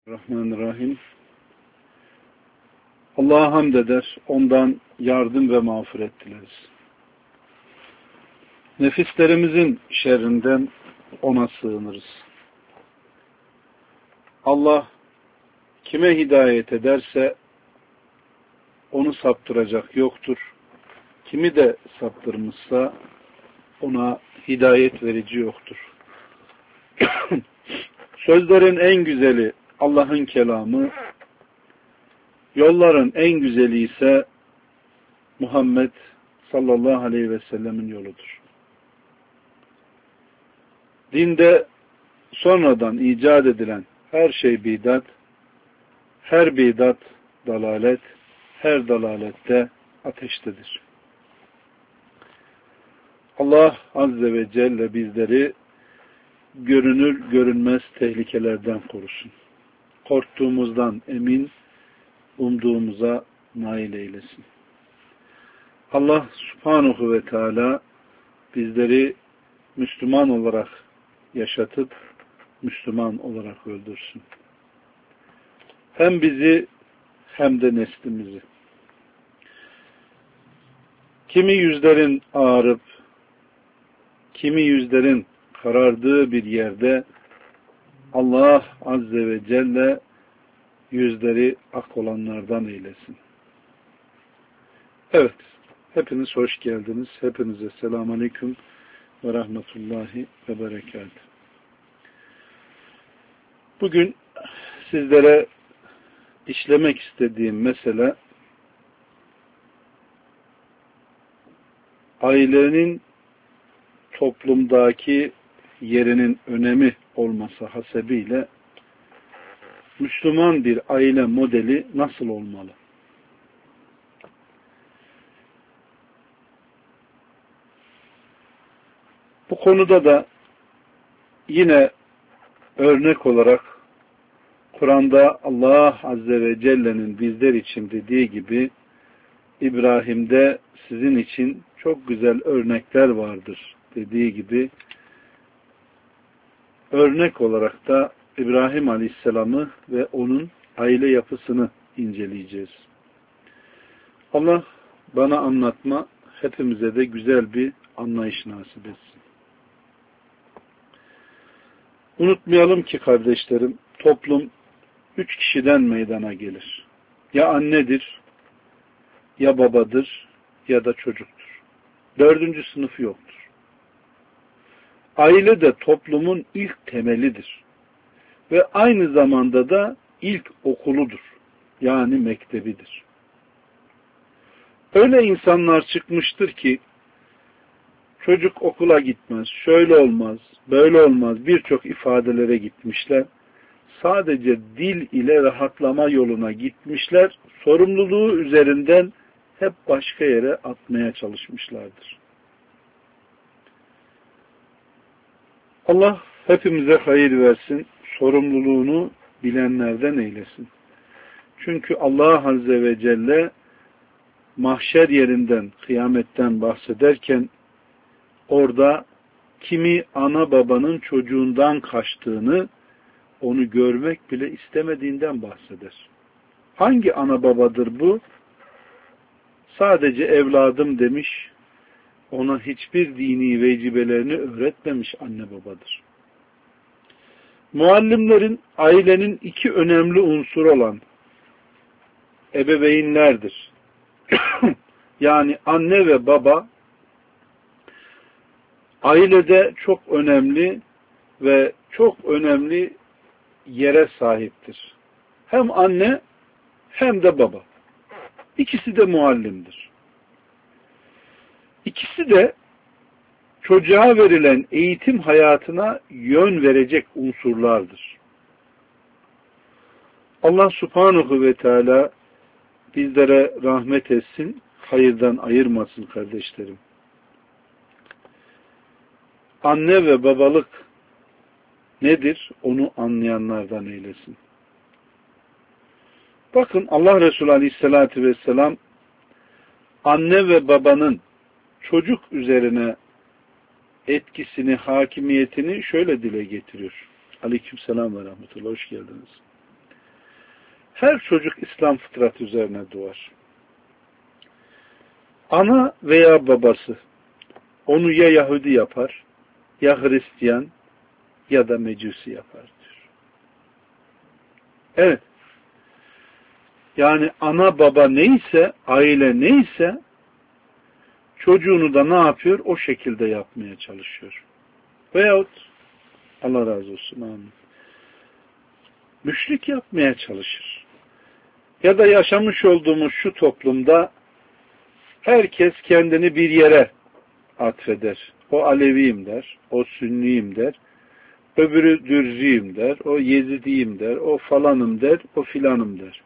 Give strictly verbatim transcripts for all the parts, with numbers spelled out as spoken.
Bismillahirrahmanirrahim. Allah'a hamd eder, ondan yardım ve mağfiret dileriz. Nefislerimizin şerrinden ona sığınırız. Allah kime hidayet ederse onu saptıracak yoktur. Kimi de saptırmışsa ona hidayet verici yoktur. Sözlerin en güzeli Allah'ın kelamı, yolların en güzeli ise Muhammed sallallahu aleyhi ve sellemin yoludur. Dinde sonradan icat edilen her şey bidat, her bidat dalalet, her dalalette ateştedir. Allah azze ve celle bizleri görünür görünmez tehlikelerden korusun. Korktuğumuzdan emin, umduğumuza nail eylesin. Allah subhanahu ve teala bizleri Müslüman olarak yaşatıp Müslüman olarak öldürsün. Hem bizi hem de neslimizi. Kimi yüzlerin ağarıp, kimi yüzlerin karardığı bir yerde Allah azze ve celle yüzleri ak olanlardan eylesin. Evet, hepiniz hoş geldiniz. Hepinize selamun aleyküm ve rahmetullahi ve berekatuhu. Bugün sizlere işlemek istediğim mesele ailenin toplumdaki yerinin önemi olması hasebiyle Müslüman bir aile modeli nasıl olmalı? Bu konuda da yine örnek olarak Kur'an'da Allah Azze ve Celle'nin bizler için dediği gibi İbrahim'de sizin için çok güzel örnekler vardır dediği gibi örnek olarak da İbrahim Aleyhisselam'ı ve onun aile yapısını inceleyeceğiz. Allah bana anlatma, hepimize de güzel bir anlayış nasip etsin. Unutmayalım ki kardeşlerim, toplum üç kişiden meydana gelir. Ya annedir, ya babadır, ya da çocuktur. Dördüncü sınıfı yoktur. Aile de toplumun ilk temelidir. Ve aynı zamanda da ilk okuludur. Yani mektebidir. Öyle insanlar çıkmıştır ki çocuk okula gitmez, şöyle olmaz, böyle olmaz birçok ifadelere gitmişler. Sadece dil ile rahatlama yoluna gitmişler. Sorumluluğu üzerinden hep başka yere atmaya çalışmışlardır. Allah hepimize hayır versin, sorumluluğunu bilenlerden eylesin. Çünkü Allah Azze ve Celle mahşer yerinden, kıyametten bahsederken orada kimi ana babanın çocuğundan kaçtığını, onu görmek bile istemediğinden bahseder. Hangi ana babadır bu? Sadece evladım demiş, ona hiçbir dini vecibelerini öğretmemiş anne babadır. Muallimlerin ailenin iki önemli unsur olan ebeveynlerdir. Yani anne ve baba ailede çok önemli ve çok önemli yere sahiptir. Hem anne hem de baba. İkisi de muallimdir. İkisi de çocuğa verilen eğitim hayatına yön verecek unsurlardır. Allah Subhanahu ve Teala bizlere rahmet etsin, hayırdan ayırmasın kardeşlerim. Anne ve babalık nedir? Onu anlayanlardan eylesin. Bakın Allah Resulü Aleyhisselatü Vesselam anne ve babanın çocuk üzerine etkisini, hakimiyetini şöyle dile getiriyor. Aleykümselam ve rahmetullah. Hoş geldiniz. Her çocuk İslam fıtratı üzerine doğar. Ana veya babası onu ya Yahudi yapar, ya Hristiyan ya da Mecusi yapar diyor. Evet. Yani ana baba neyse, aile neyse çocuğunu da ne yapıyor? O şekilde yapmaya çalışıyor. Veyahut Allah razı olsun, amin, müşrik yapmaya çalışır. Ya da yaşamış olduğumuz şu toplumda herkes kendini bir yere atfeder. O Aleviyim der, o Sünniyim der, öbürü Dürziyim der, o Yezidiyim der, o falanım der, o filanım der.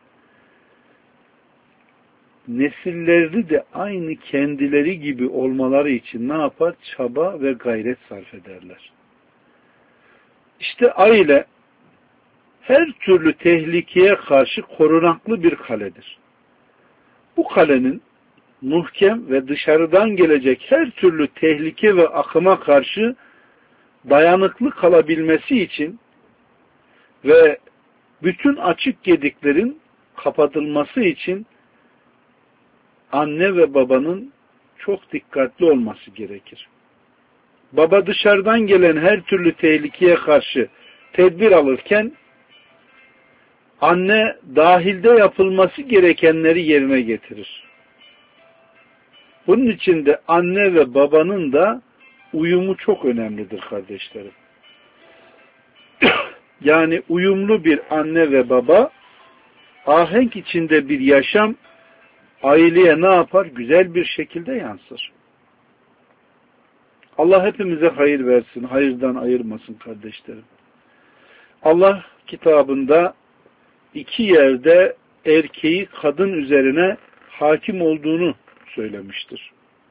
Nesilleri de aynı kendileri gibi olmaları için ne yapar? Çaba ve gayret sarf ederler. İşte aile her türlü tehlikeye karşı korunaklı bir kaledir. Bu kalenin muhkem ve dışarıdan gelecek her türlü tehlike ve akıma karşı dayanıklı kalabilmesi için ve bütün açık gediklerin kapatılması için anne ve babanın çok dikkatli olması gerekir. Baba dışarıdan gelen her türlü tehlikeye karşı tedbir alırken anne dahilde yapılması gerekenleri yerine getirir. Bunun için de anne ve babanın da uyumu çok önemlidir kardeşlerim. Yani uyumlu bir anne ve baba, ahenk içinde bir yaşam aileye ne yapar? Güzel bir şekilde yansır. Allah hepimize hayır versin, hayırdan ayırmasın kardeşlerim. Allah kitabında iki yerde erkeği kadın üzerine hakim olduğunu söylemiştir.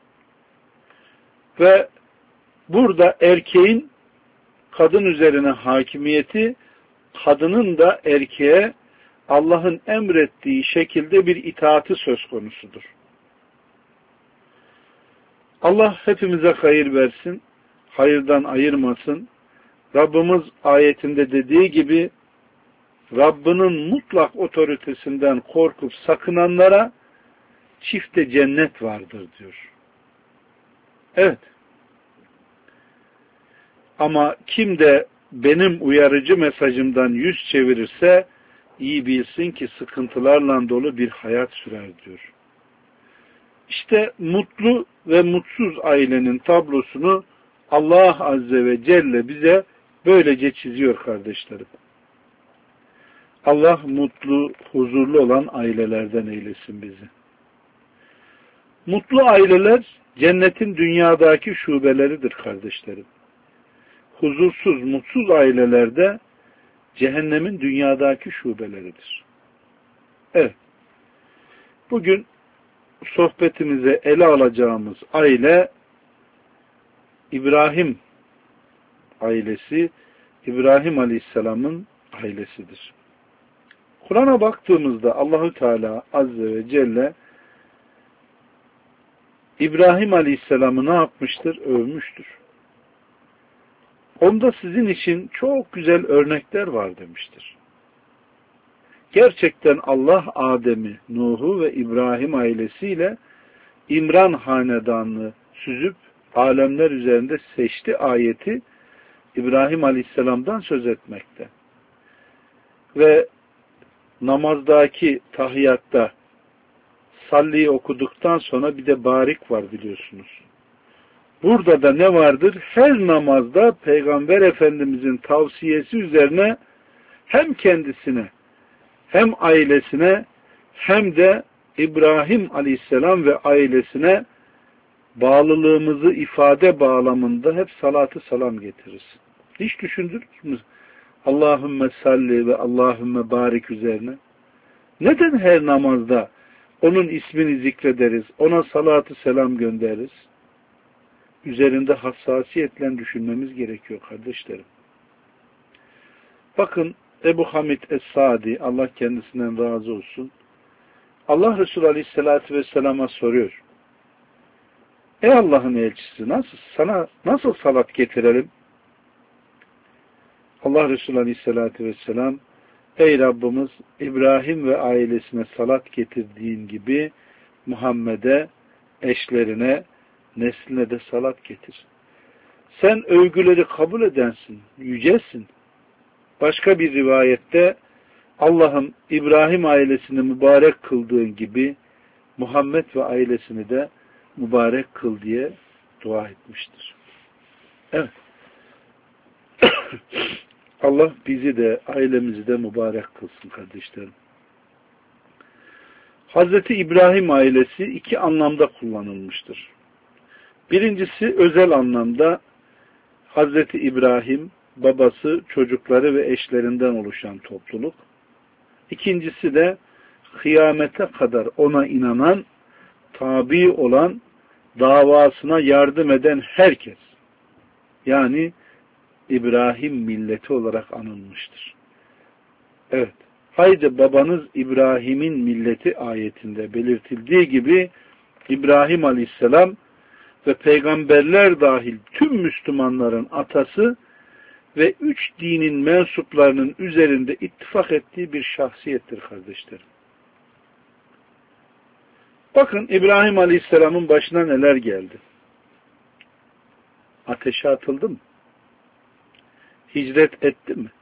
Ve burada erkeğin kadın üzerine hakimiyeti, kadının da erkeğe Allah'ın emrettiği şekilde bir itaati söz konusudur. Allah hepimize hayır versin, hayırdan ayırmasın. Rabbimiz ayetinde dediği gibi Rabbinin mutlak otoritesinden korkup sakınanlara çifte cennet vardır diyor. Evet. Ama kim de benim uyarıcı mesajımdan yüz çevirirse iyi bilsin ki sıkıntılarla dolu bir hayat sürer diyor. İşte mutlu ve mutsuz ailenin tablosunu Allah Azze ve Celle bize böylece çiziyor kardeşlerim. Allah mutlu, huzurlu olan ailelerden eylesin bizi. Mutlu aileler cennetin dünyadaki şubeleridir kardeşlerim. Huzursuz, mutsuz ailelerde cehennemin dünyadaki şubeleridir. Evet. Bugün sohbetimize ele alacağımız aile İbrahim ailesi, İbrahim Aleyhisselam'ın ailesidir. Kur'an'a baktığımızda Allahü Teala Azze ve Celle İbrahim Aleyhisselam'ı ne yapmıştır? Övmüştür. Onda sizin için çok güzel örnekler var demiştir. Gerçekten Allah Adem'i, Nuh'u ve İbrahim ailesiyle İmran hanedanını süzüp alemler üzerinde seçti ayeti İbrahim Aleyhisselam'dan söz etmekte. Ve namazdaki tahiyyatta salliyi okuduktan sonra bir de barik var biliyorsunuz. Burada da ne vardır? Her namazda Peygamber Efendimizin tavsiyesi üzerine hem kendisine hem ailesine hem de İbrahim Aleyhisselam ve ailesine bağlılığımızı ifade bağlamında hep salatı selam getiririz. Hiç düşündünüz mü? Allahümme salli ve Allahümme barik üzerine. Neden her namazda onun ismini zikrederiz, ona salatı selam göndeririz? Üzerinde hassasiyetle düşünmemiz gerekiyor kardeşlerim. Bakın Ebu Hamid Es-Sadi, Allah kendisinden razı olsun, Allah Resulü Aleyhisselatü Vesselam'a soruyor. Ey Allah'ın elçisi, nasıl, sana nasıl salat getirelim? Allah Resulü Aleyhisselatü Vesselam, Ey Rabbimiz, İbrahim ve ailesine salat getirdiğin gibi Muhammed'e, eşlerine, nesline de salat getir. Sen övgüleri kabul edensin, yücesin. Başka bir rivayette Allah'ım İbrahim ailesini mübarek kıldığın gibi Muhammed ve ailesini de mübarek kıl diye dua etmiştir. Evet. Allah bizi de ailemizi de mübarek kılsın kardeşlerim. Hazreti İbrahim ailesi iki anlamda kullanılmıştır. Birincisi özel anlamda Hazreti İbrahim, babası, çocukları ve eşlerinden oluşan topluluk. İkincisi de kıyamete kadar ona inanan, tabi olan, davasına yardım eden herkes. Yani İbrahim milleti olarak anılmıştır. Evet. Haydi babanız İbrahim'in milleti ayetinde belirtildiği gibi İbrahim Aleyhisselam ve peygamberler dahil tüm Müslümanların atası ve üç dinin mensuplarının üzerinde ittifak ettiği bir şahsiyettir kardeşlerim. Bakın İbrahim Aleyhisselam'ın başına neler geldi. Ateşe atıldı mı? Hicret etti mi?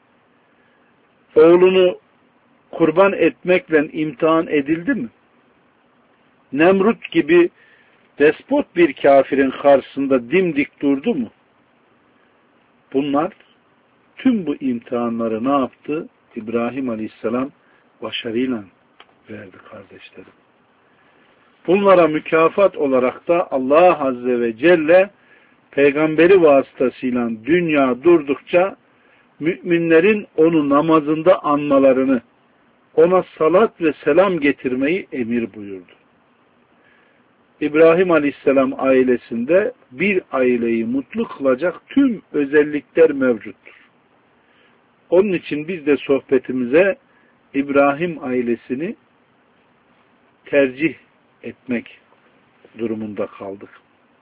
Oğlunu kurban etmekle imtihan edildi mi? Nemrut gibi despot bir kafirin karşısında dimdik durdu mu? Bunlar tüm bu imtihanları ne yaptı? İbrahim Aleyhisselam başarıyla verdi kardeşlerim. Bunlara mükafat olarak da Allah Azze ve Celle peygamberi vasıtasıyla dünya durdukça müminlerin onu namazında anmalarını, ona salat ve selam getirmeyi emir buyurdu. İbrahim Aleyhisselam ailesinde bir aileyi mutlu kılacak tüm özellikler mevcuttur. Onun için biz de sohbetimize İbrahim ailesini tercih etmek durumunda kaldık.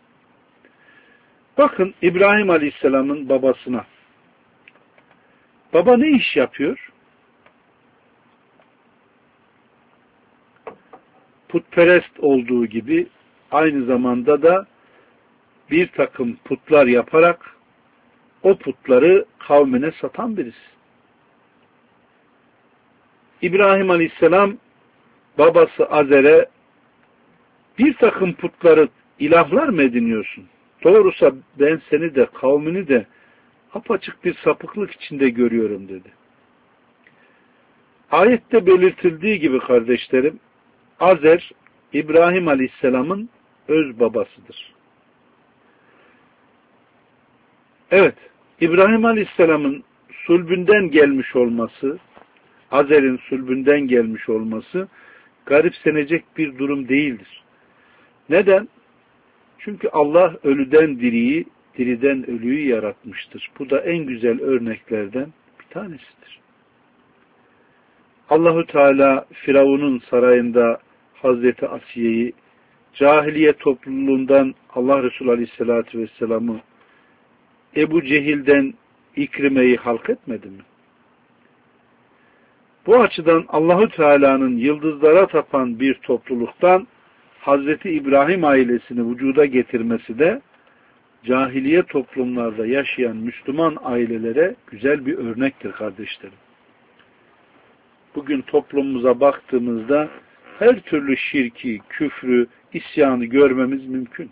Bakın İbrahim Aleyhisselam'ın babasına. Baba ne iş yapıyor? Putperest olduğu gibi aynı zamanda da bir takım putlar yaparak o putları kavmine satan birisi. İbrahim Aleyhisselam babası Azer'e bir takım putları ilahlar mı ediniyorsun? Doğrusa ben seni de kavmini de apaçık bir sapıklık içinde görüyorum dedi. Ayette belirtildiği gibi kardeşlerim, Azer İbrahim Aleyhisselam'ın öz babasıdır. Evet, İbrahim Aleyhisselam'ın sulbünden gelmiş olması, Azer'in sulbünden gelmiş olması garipsenecek bir durum değildir. Neden? Çünkü Allah ölüden diriyi, diriden ölüyü yaratmıştır. Bu da en güzel örneklerden bir tanesidir. Allahu Teala Firavun'un sarayında Hazreti Asiye'yi, cahiliye topluluğundan Allah Resulü Aleyhisselatü Vesselam'ı, Ebu Cehil'den İkrime'yi halk etmedi mi? Bu açıdan Allahu Teala'nın yıldızlara tapan bir topluluktan Hazreti İbrahim ailesini vücuda getirmesi de cahiliye toplumlarda yaşayan Müslüman ailelere güzel bir örnektir kardeşlerim. Bugün toplumumuza baktığımızda her türlü şirki, küfrü, isyanı görmemiz mümkün.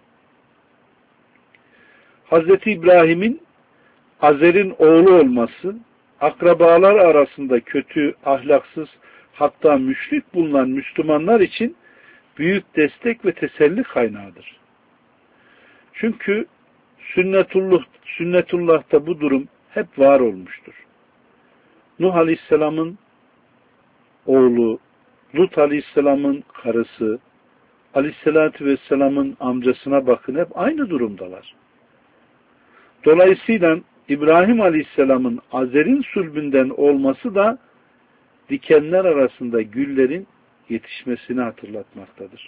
Hazreti İbrahim'in Azer'in oğlu olması, akrabalar arasında kötü, ahlaksız, hatta müşrik bulunan Müslümanlar için büyük destek ve teselli kaynağıdır. Çünkü sünnetullah, sünnetullah'ta bu durum hep var olmuştur. Nuh Aleyhisselam'ın oğlu, Lut Aleyhisselam'ın karısı, Aleyhisselatü Vesselam'ın amcasına bakın, hep aynı durumdalar. Dolayısıyla İbrahim Aleyhisselam'ın Azer'in sulbünden olması da dikenler arasında güllerin yetişmesini hatırlatmaktadır.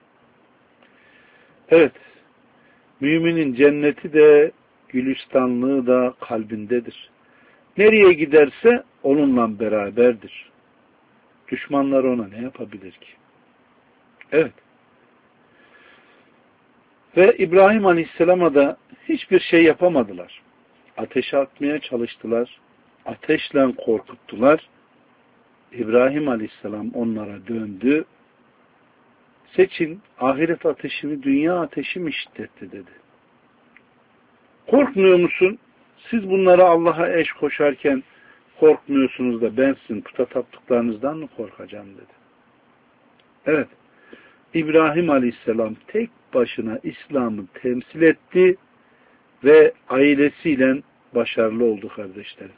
Evet, müminin cenneti de gülistanlığı da kalbindedir. Nereye giderse onunla beraberdir. Düşmanlar ona ne yapabilir ki? Evet. Ve İbrahim Aleyhisselam'a da hiçbir şey yapamadılar. Ateşe atmaya çalıştılar. Ateşle korkuttular. İbrahim Aleyhisselam onlara döndü. Seçin ahiret ateşimi, dünya ateşimi şiddetti dedi. Korkmuyor musun? Siz bunlara Allah'a eş koşarken korkmuyorsunuz da ben sizin puta taptıklarınızdan mı korkacağım dedi. Evet. İbrahim Aleyhisselam tek başına İslam'ı temsil etti ve ailesiyle başarılı oldu kardeşlerim.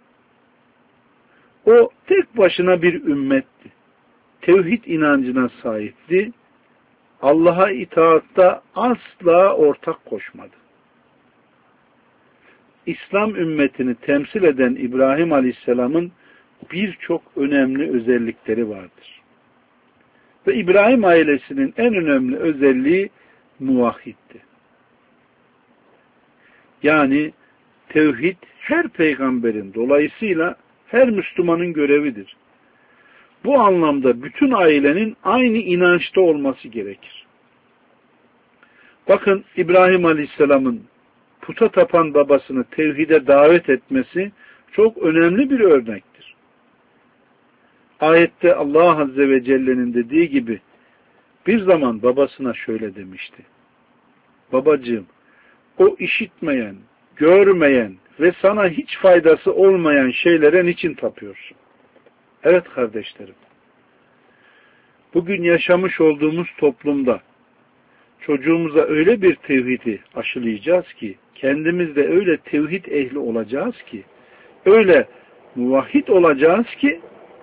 O tek başına bir ümmetti. Tevhid inancına sahipti. Allah'a itaatta asla ortak koşmadı. İslam ümmetini temsil eden İbrahim Aleyhisselam'ın birçok önemli özellikleri vardır. Ve İbrahim ailesinin en önemli özelliği muvahhiddi. Yani tevhid her peygamberin, dolayısıyla her Müslümanın görevidir. Bu anlamda bütün ailenin aynı inançta olması gerekir. Bakın İbrahim Aleyhisselam'ın puta tapan babasını tevhide davet etmesi çok önemli bir örnektir. Ayette Allah Azze ve Celle'nin dediği gibi bir zaman babasına şöyle demişti. Babacığım, o işitmeyen, görmeyen ve sana hiç faydası olmayan şeylere niçin tapıyorsun? Evet kardeşlerim, bugün yaşamış olduğumuz toplumda çocuğumuza öyle bir tevhidi aşılayacağız ki, kendimiz de öyle tevhid ehli olacağız ki, öyle muvahhid olacağız ki,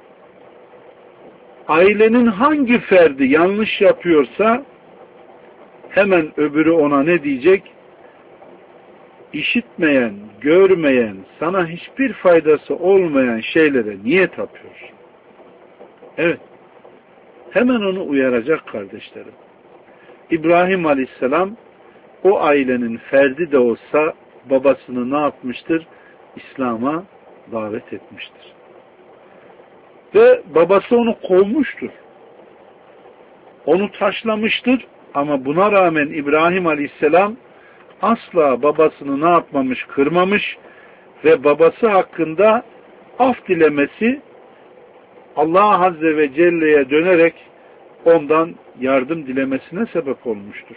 ailenin hangi ferdi yanlış yapıyorsa, hemen öbürü ona ne diyecek? İşitmeyen, görmeyen, sana hiçbir faydası olmayan şeylere niye tapıyorsun? Evet, hemen onu uyaracak kardeşlerim. İbrahim Aleyhisselam o ailenin ferdi de olsa babasını ne yapmıştır? İslam'a davet etmiştir. Ve babası onu kovmuştur. Onu taşlamıştır ama buna rağmen İbrahim Aleyhisselam asla babasını ne yapmamış, kırmamış ve babası hakkında af dilemesi, Allah Azze ve Celle'ye dönerek ondan yardım dilemesine sebep olmuştur.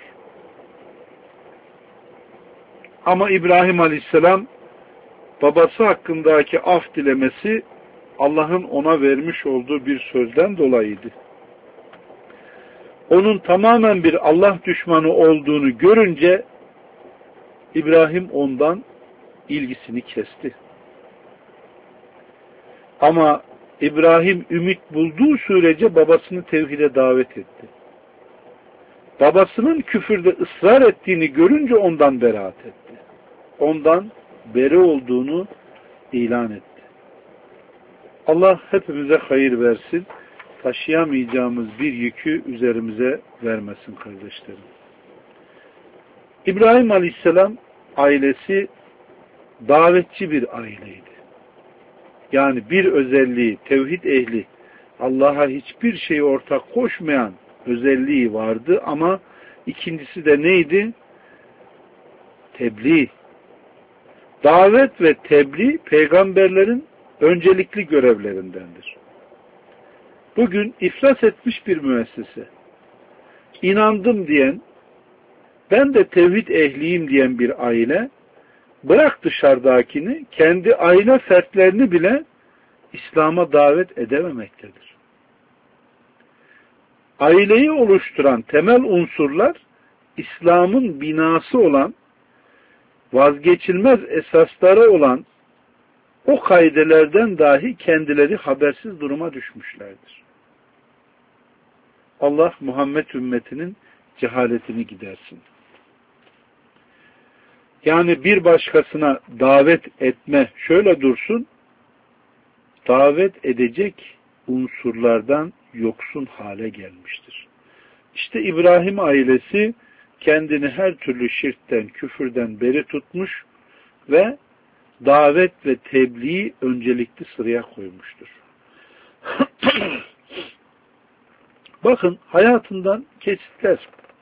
Ama İbrahim Aleyhisselam babası hakkındaki af dilemesi Allah'ın ona vermiş olduğu bir sözden dolayıydı. Onun tamamen bir Allah düşmanı olduğunu görünce İbrahim ondan ilgisini kesti. Ama İbrahim ümit bulduğu sürece babasını tevhide davet etti. Babasının küfürde ısrar ettiğini görünce ondan beraat etti. Ondan beri olduğunu ilan etti. Allah hepimize hayır versin. Taşıyamayacağımız bir yükü üzerimize vermesin kardeşlerim. İbrahim Aleyhisselam ailesi davetçi bir aileydi. Yani bir özelliği, tevhid ehli, Allah'a hiçbir şeyi ortak koşmayan özelliği vardı ama ikincisi de neydi? Tebliğ. Davet ve tebliğ peygamberlerin öncelikli görevlerindendir. Bugün iflas etmiş bir müessese, inandım diyen, ben de tevhid ehliyim diyen bir aile, bırak dışarıdakini, kendi aile fertlerini bile İslam'a davet edememektedir. Aileyi oluşturan temel unsurlar, İslam'ın binası olan, vazgeçilmez esasları olan o kaidelerden dahi kendileri habersiz duruma düşmüşlerdir. Allah Muhammed ümmetinin cehaletini gidersin. Yani bir başkasına davet etme şöyle dursun, davet edecek unsurlardan yoksun hale gelmiştir. İşte İbrahim ailesi kendini her türlü şirkten, küfürden beri tutmuş ve davet ve tebliği öncelikli sıraya koymuştur. Bakın hayatından kesitler.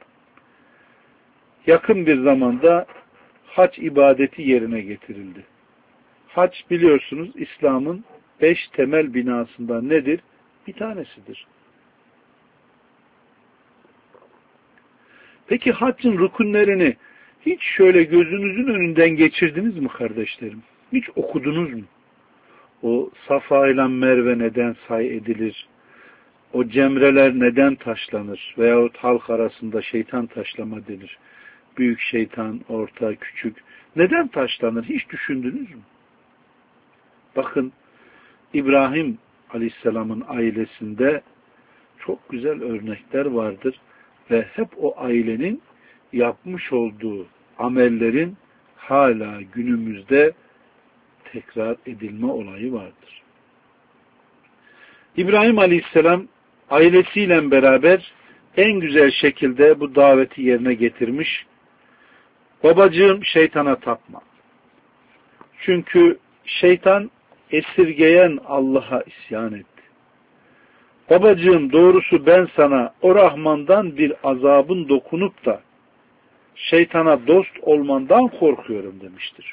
Yakın bir zamanda hac ibadeti yerine getirildi. Hac biliyorsunuz İslam'ın beş temel binasından nedir? Bir tanesidir. Peki haccın rükünlerini hiç şöyle gözünüzün önünden geçirdiniz mi kardeşlerim? Hiç okudunuz mu? O Safa ile Merve neden say edilir? O cemreler neden taşlanır? Veyahut halk arasında şeytan taşlama denir. Büyük şeytan, orta, küçük. Neden taşlanır? Hiç düşündünüz mü? Bakın İbrahim Aleyhisselam'ın ailesinde çok güzel örnekler vardır ve hep o ailenin yapmış olduğu amellerin hala günümüzde tekrar edilme olayı vardır. İbrahim Aleyhisselam ailesiyle beraber en güzel şekilde bu daveti yerine getirmiş. Babacığım şeytana tapma. Çünkü şeytan esirgeyen Allah'a isyan etti. Babacığım doğrusu ben sana o Rahman'dan bir azabın dokunup da şeytana dost olmandan korkuyorum demiştir.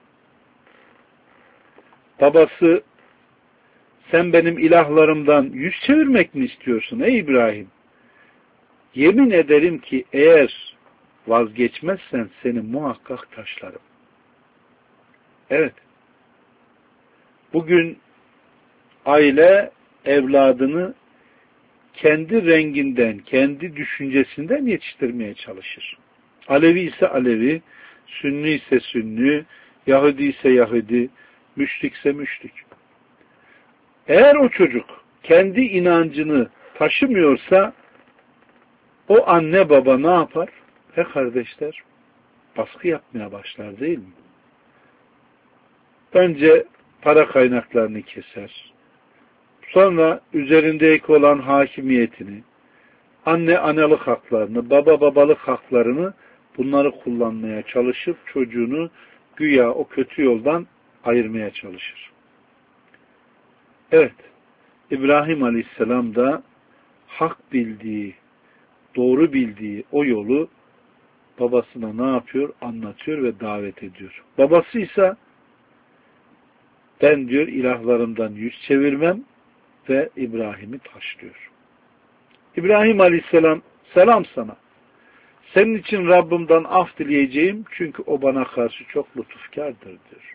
Babası sen benim ilahlarımdan yüz çevirmek mi istiyorsun ey İbrahim? Yemin ederim ki eğer vazgeçmezsen seni muhakkak taşlarım. Evet. Bugün aile evladını kendi renginden, kendi düşüncesinden yetiştirmeye çalışır. Alevi ise Alevi, Sünni ise Sünni, Yahudi ise Yahudi, müşrik ise müşrik. Eğer o çocuk kendi inancını taşımıyorsa o anne baba ne yapar? He kardeşler, baskı yapmaya başlar değil mi? Önce para kaynaklarını keser. Sonra üzerindeki olan hakimiyetini, anne analık haklarını, baba babalık haklarını bunları kullanmaya çalışıp çocuğunu güya o kötü yoldan ayırmaya çalışır. Evet, İbrahim Aleyhisselam da hak bildiği, doğru bildiği o yolu babasına ne yapıyor? Anlatıyor ve davet ediyor. Babası ise ben diyor ilahlarımdan yüz çevirmem ve İbrahim'i taşlıyor. İbrahim Aleyhisselam selam sana. Senin için Rabbimden af dileyeceğim çünkü o bana karşı çok lütufkardır diyor.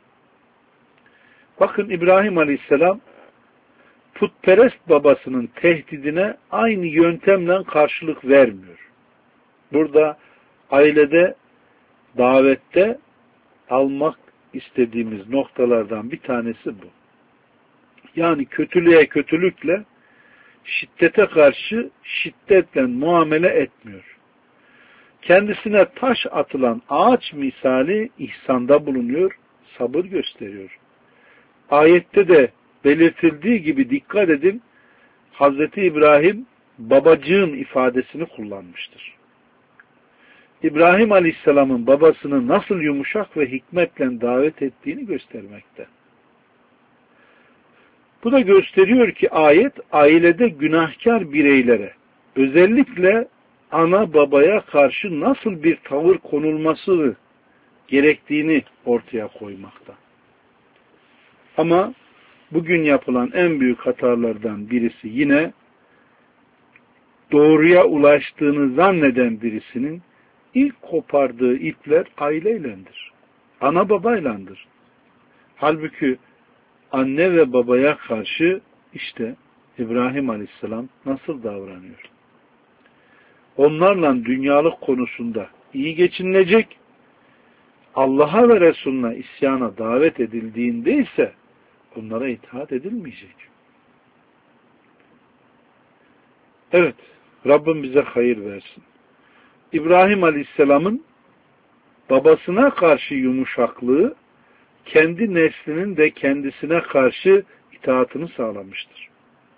Bakın İbrahim Aleyhisselam putperest babasının tehdidine aynı yöntemle karşılık vermiyor. Burada ailede, davette almak istediğimiz noktalardan bir tanesi bu. Yani kötülüğe kötülükle, şiddete karşı şiddetle muamele etmiyor. Kendisine taş atılan ağaç misali ihsanda bulunuyor, sabır gösteriyor. Ayette de belirtildiği gibi dikkat edin, Hazreti İbrahim babacığım ifadesini kullanmıştır. İbrahim Aleyhisselam'ın babasını nasıl yumuşak ve hikmetle davet ettiğini göstermekte. Bu da gösteriyor ki ayet ailede günahkar bireylere, özellikle ana babaya karşı nasıl bir tavır konulması gerektiğini ortaya koymakta. Ama bugün yapılan en büyük hatalardan birisi yine doğruya ulaştığını zanneden birisinin ilk kopardığı ipler aileylendir. Ana babaylandır. Halbuki anne ve babaya karşı işte İbrahim Aleyhisselam nasıl davranıyor? Onlarla dünyalık konusunda iyi geçinilecek, Allah'a ve Resulüne isyana davet edildiğinde ise onlara itaat edilmeyecek. Evet, Rabbim bize hayır versin. İbrahim Aleyhisselam'ın babasına karşı yumuşaklığı, kendi neslinin de kendisine karşı itaatını sağlamıştır.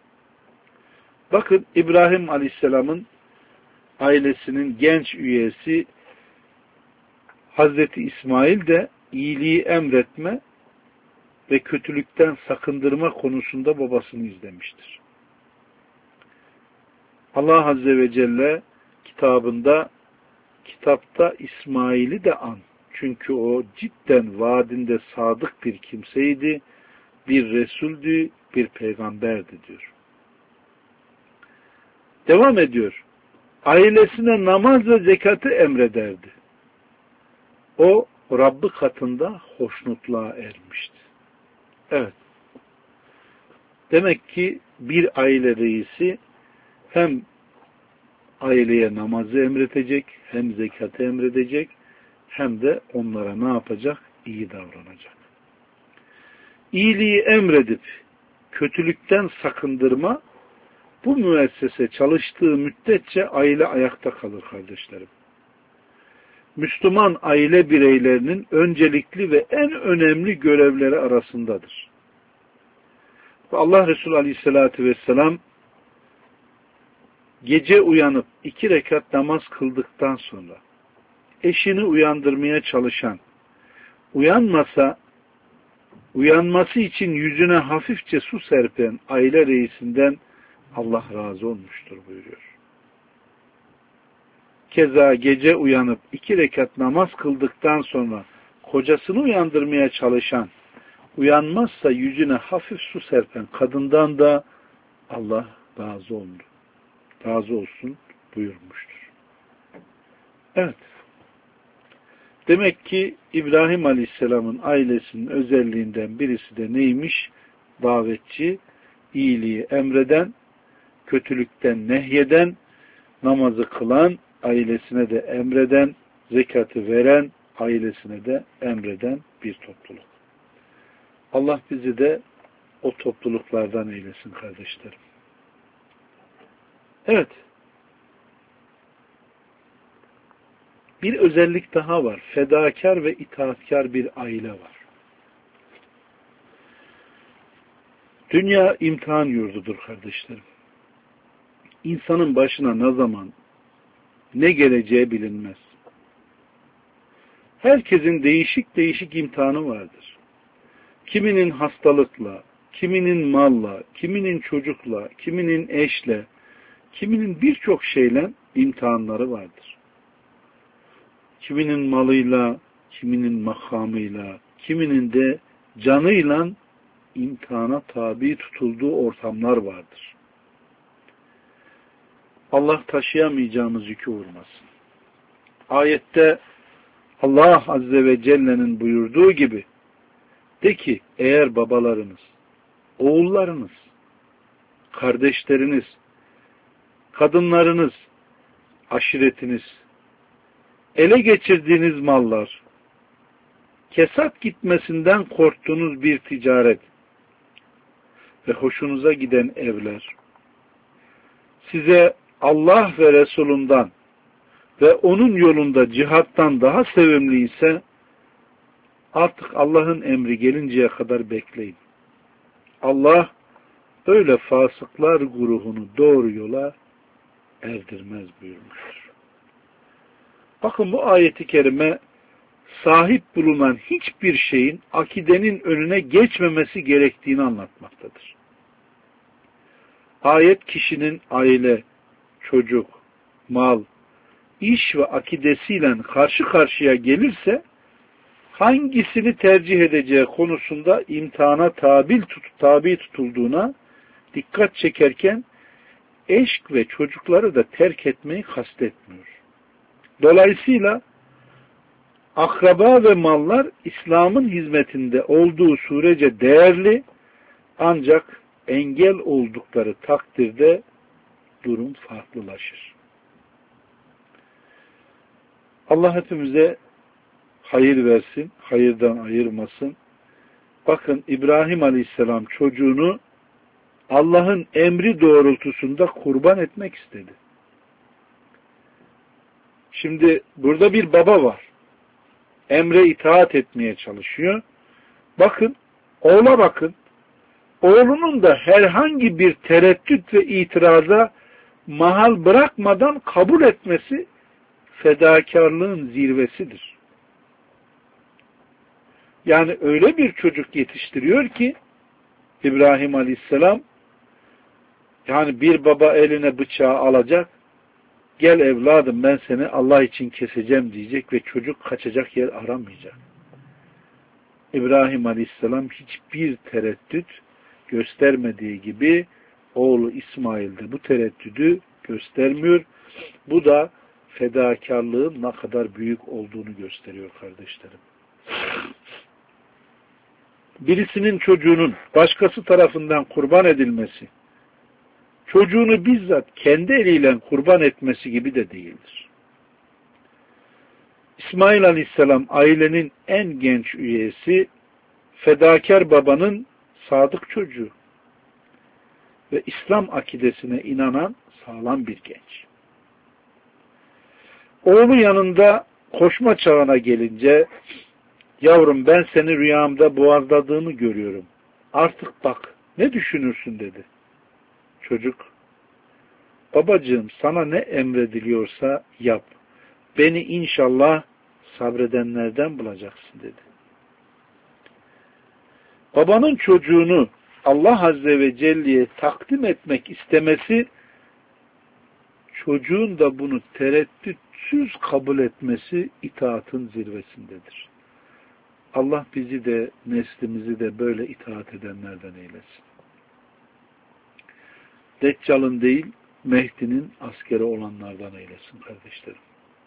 Bakın İbrahim Aleyhisselam'ın ailesinin genç üyesi Hazreti İsmail de iyiliği emretme ve kötülükten sakındırma konusunda babasını izlemiştir. Allah Azze ve Celle kitabında, kitapta İsmail'i de an. Çünkü o cidden vaadinde sadık bir kimseydi, bir Resuldü, bir peygamberdi diyor. Devam ediyor. Ailesine namaz ve zekatı emrederdi. O Rabbi katında hoşnutluğa ermişti. Evet. Demek ki bir aile reisi hem aileye namazı emredecek, hem zekatı emredecek, hem de onlara ne yapacak? İyi davranacak. İyiliği emredip kötülükten sakındırma, bu müessese çalıştığı müddetçe aile ayakta kalır kardeşlerim. Müslüman aile bireylerinin öncelikli ve en önemli görevleri arasındadır. Ve Allah Resulü Aleyhisselatü Vesselam gece uyanıp iki rekat namaz kıldıktan sonra eşini uyandırmaya çalışan, uyanmasa, uyanması için yüzüne hafifçe su serpen aile reisinden Allah razı olmuştur buyuruyor. Keza gece uyanıp iki rekat namaz kıldıktan sonra kocasını uyandırmaya çalışan, uyanmazsa yüzüne hafif su serpen kadından da Allah razı oldu. Razı olsun buyurmuştur. Evet. Demek ki İbrahim Aleyhisselam'ın ailesinin özelliğinden birisi de neymiş? Davetçi, iyiliği emreden, kötülükten nehyeden, namazı kılan, ailesine de emreden, zekatı veren, ailesine de emreden bir topluluk. Allah bizi de o topluluklardan eylesin kardeşlerim. Evet. Bir özellik daha var. Fedakar ve itaatkar bir aile var. Dünya imtihan yurdudur kardeşlerim. İnsanın başına ne zaman ne geleceği bilinmez. Herkesin değişik değişik imtihanı vardır. Kiminin hastalıkla, kiminin malla, kiminin çocukla, kiminin eşle, kiminin birçok şeyle imtihanları vardır. Kiminin malıyla, kiminin makamıyla, kiminin de canıyla imtihana tabi tutulduğu ortamlar vardır. Allah taşıyamayacağımız yükü vurmasın. Ayette Allah Azze ve Celle'nin buyurduğu gibi de ki eğer babalarınız, oğullarınız, kardeşleriniz, kadınlarınız, aşiretiniz, ele geçirdiğiniz mallar, kesat gitmesinden korktuğunuz bir ticaret ve hoşunuza giden evler, size Allah ve Resulünden ve onun yolunda cihattan daha sevimli ise artık Allah'ın emri gelinceye kadar bekleyin. Allah öyle fasıklar grubunu doğru yola erdirmez buyurmuştur. Bakın bu ayeti kerime sahip bulunan hiçbir şeyin akidenin önüne geçmemesi gerektiğini anlatmaktadır. Ayet kişinin aile, çocuk, mal, iş ve akidesiyle karşı karşıya gelirse hangisini tercih edeceği konusunda imtihana tabi, tut, tabi tutulduğuna dikkat çekerken eşk ve çocukları da terk etmeyi kastetmiyor. Dolayısıyla akraba ve mallar İslam'ın hizmetinde olduğu sürece değerli, ancak engel oldukları takdirde durum farklılaşır. Allah hepimize hayır versin, hayırdan ayırmasın. Bakın İbrahim Aleyhisselam çocuğunu Allah'ın emri doğrultusunda kurban etmek istedi. Şimdi burada bir baba var. Emre itaat etmeye çalışıyor. Bakın, oğula bakın. Oğlunun da herhangi bir tereddüt ve itiraza mahal bırakmadan kabul etmesi fedakarlığın zirvesidir. Yani öyle bir çocuk yetiştiriyor ki İbrahim Aleyhisselam, yani bir baba eline bıçağı alacak, gel evladım ben seni Allah için keseceğim diyecek ve çocuk kaçacak yer aramayacak. İbrahim Aleyhisselam hiçbir tereddüt göstermediği gibi oğlu İsmail de bu tereddüdü göstermiyor. Bu da fedakarlığın ne kadar büyük olduğunu gösteriyor kardeşlerim. Birisinin çocuğunun başkası tarafından kurban edilmesi, çocuğunu bizzat kendi eliyle kurban etmesi gibi de değildir. İsmail Aleyhisselam ailenin en genç üyesi, fedakar babanın sadık çocuğu ve İslam akidesine inanan sağlam bir genç. Oğlu yanında koşma çağına gelince, yavrum ben seni rüyamda boğazladığını görüyorum. Artık bak ne düşünürsün dedi. Çocuk, babacığım sana ne emrediliyorsa yap. Beni inşallah sabredenlerden bulacaksın dedi. Babanın çocuğunu Allah Azze ve Celle'ye takdim etmek istemesi, çocuğun da bunu tereddütsüz kabul etmesi itaatın zirvesindedir. Allah bizi de neslimizi de böyle itaat edenlerden eylesin. Deccal'ın değil, Mehdi'nin askeri olanlardan eylesin kardeşlerim.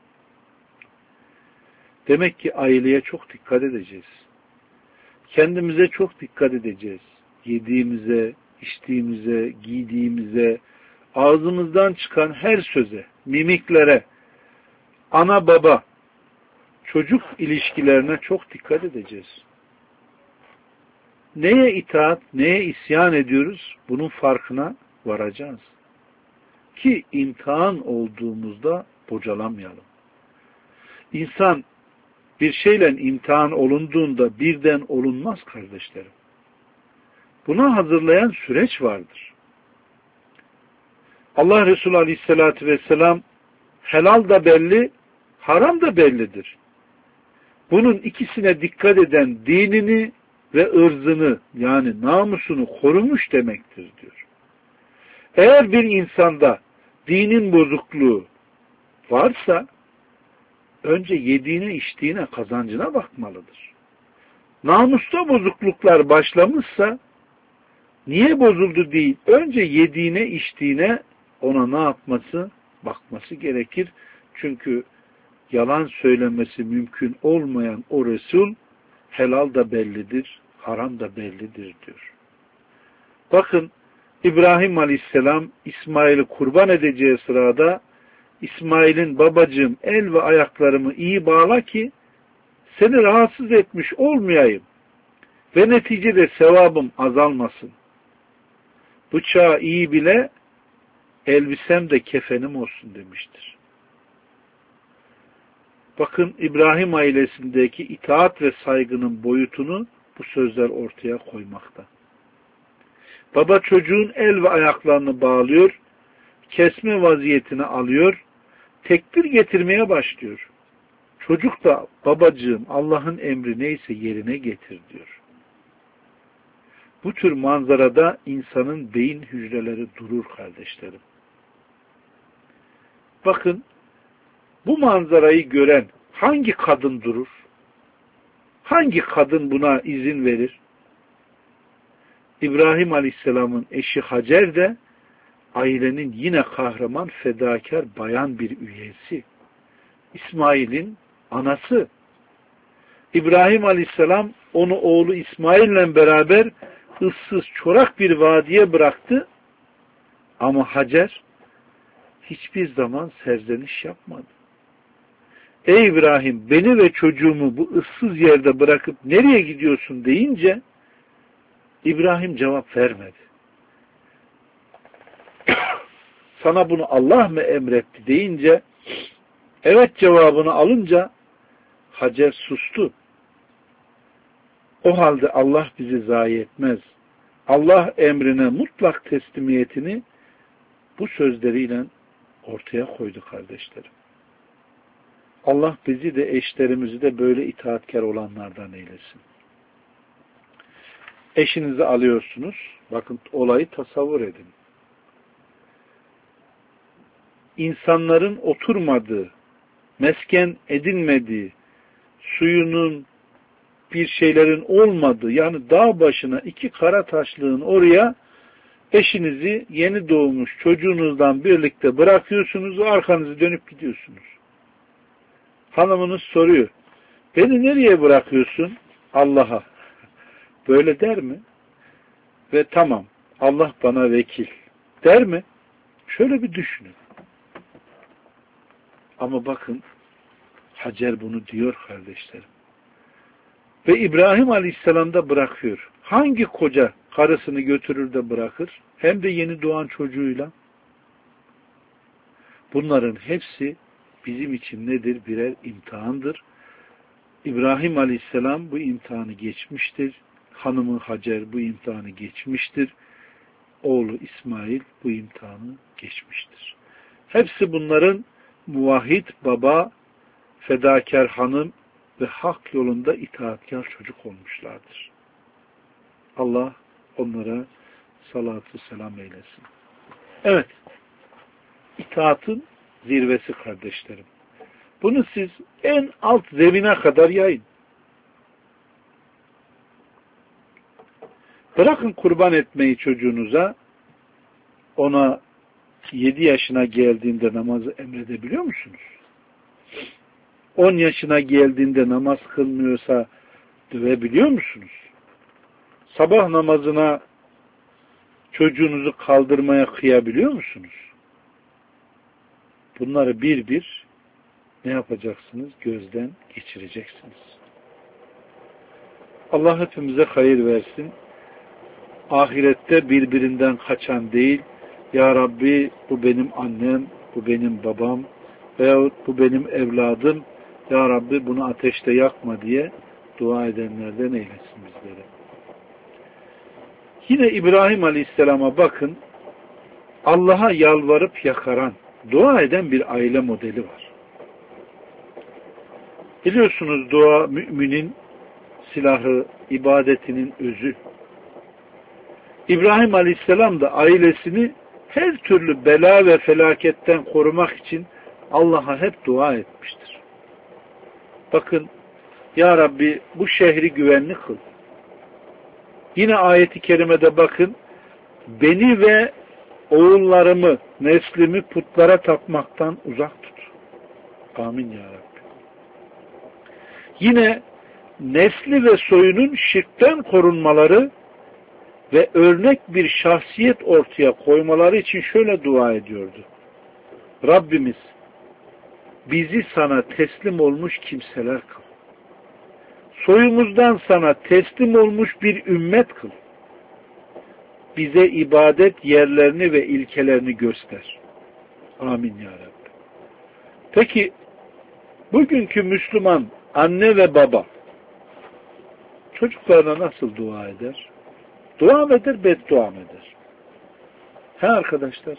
Demek ki aileye çok dikkat edeceğiz. Kendimize çok dikkat edeceğiz. Yediğimize, içtiğimize, giydiğimize, ağzımızdan çıkan her söze, mimiklere, ana baba, çocuk ilişkilerine çok dikkat edeceğiz. Neye itaat, neye isyan ediyoruz? Bunun farkına varacağız. Ki imtihan olduğumuzda bocalamayalım. İnsan bir şeyle imtihan olunduğunda birden olunmaz kardeşlerim. Buna hazırlayan süreç vardır. Allah Resulü Aleyhisselatü Vesselam helal da belli, haram da bellidir. Bunun ikisine dikkat eden dinini ve ırzını yani namusunu korumuş demektir diyor. Eğer bir insanda dinin bozukluğu varsa önce yediğine içtiğine kazancına bakmalıdır. Namusta bozukluklar başlamışsa niye bozuldu değil, önce yediğine içtiğine ona ne yapması? Bakması gerekir. Çünkü yalan söylemesi mümkün olmayan o Resul helal da bellidir, haram da bellidir diyor. Bakın İbrahim Aleyhisselam İsmail'i kurban edeceği sırada İsmail'in babacığım el ve ayaklarımı iyi bağla ki seni rahatsız etmiş olmayayım ve neticede sevabım azalmasın. Bıçağı iyi bile elbisem de kefenim olsun demiştir. Bakın İbrahim ailesindeki itaat ve saygının boyutunu bu sözler ortaya koymakta. Baba çocuğun el ve ayaklarını bağlıyor, kesme vaziyetine alıyor, tekbir getirmeye başlıyor. Çocuk da babacığım Allah'ın emri neyse yerine getir diyor. Bu tür manzarada insanın beyin hücreleri durur kardeşlerim. Bakın bu manzarayı gören hangi kadın durur? Hangi kadın buna izin verir? İbrahim Aleyhisselam'ın eşi Hacer de ailenin yine kahraman fedakar bayan bir üyesi. İsmail'in anası. İbrahim Aleyhisselam onu oğlu İsmail'le beraber ıssız çorak bir vadiye bıraktı. Ama Hacer hiçbir zaman serzeniş yapmadı. Ey İbrahim beni ve çocuğumu bu ıssız yerde bırakıp nereye gidiyorsun deyince İbrahim cevap vermedi. Sana bunu Allah mı emretti deyince evet cevabını alınca Hacer sustu. O halde Allah bizi zayi etmez. Allah emrine mutlak teslimiyetini bu sözleriyle ortaya koydu kardeşlerim. Allah bizi de eşlerimizi de böyle itaatkar olanlardan eylesin. Eşinizi alıyorsunuz. Bakın olayı tasavvur edin. İnsanların oturmadığı, mesken edinmediği, suyunun, bir şeylerin olmadığı, yani dağ başına iki kara taşlığın oraya eşinizi yeni doğmuş çocuğunuzdan birlikte bırakıyorsunuz ve arkanızı dönüp gidiyorsunuz. Hanımınız soruyor. Beni nereye bırakıyorsun? Allah'a. Böyle der mi? Ve tamam, Allah bana vekil der mi? Şöyle bir düşünün. Ama bakın Hacer bunu diyor kardeşlerim. Ve İbrahim Aleyhisselam da bırakıyor. Hangi koca karısını götürür de bırakır? Hem de yeni doğan çocuğuyla. Bunların hepsi bizim için nedir? Birer imtihandır. İbrahim Aleyhisselam bu imtihanı geçmiştir. Hanımı Hacer bu imtihanı geçmiştir. Oğlu İsmail bu imtihanı geçmiştir. Hepsi bunların muvahhid baba, fedakar hanım ve hak yolunda itaatkar çocuk olmuşlardır. Allah onlara salatü selam eylesin. Evet, itaatın zirvesi kardeşlerim. Bunu siz en alt zemine kadar yayın. Bırakın kurban etmeyi çocuğunuza, ona yedi yaşına geldiğinde namazı emredebiliyor musunuz? on yaşına geldiğinde namaz kılmıyorsa dövebiliyor musunuz? Sabah namazına çocuğunuzu kaldırmaya kıyabiliyor musunuz? Bunları bir bir ne yapacaksınız? Gözden geçireceksiniz. Allah hepimize hayır versin. Ahirette birbirinden kaçan değil, Ya Rabbi bu benim annem, bu benim babam veyahut bu benim evladım, Ya Rabbi bunu ateşte yakma diye dua edenlerden eylesin bizleri. Yine İbrahim Aleyhisselam'a bakın, Allah'a yalvarıp yakaran, dua eden bir aile modeli var. Biliyorsunuz dua müminin silahı, ibadetinin özü. İbrahim Aleyhisselam da ailesini her türlü bela ve felaketten korumak için Allah'a hep dua etmiştir. Bakın, Ya Rabbi bu şehri güvenli kıl. Yine ayeti kerimede bakın, beni ve oğullarımı, neslimi putlara tapmaktan uzak tut. Amin Ya Rabbi. Yine nesli ve soyunun şirkten korunmaları ve örnek bir şahsiyet ortaya koymaları için şöyle dua ediyordu. Rabbimiz bizi sana teslim olmuş kimseler kıl. Soyumuzdan sana teslim olmuş bir ümmet kıl. Bize ibadet yerlerini ve ilkelerini göster. Amin ya Rabbi. Peki bugünkü Müslüman anne ve baba çocuklarına nasıl dua eder? Dua mı eder, beddua mı eder? He arkadaşlar.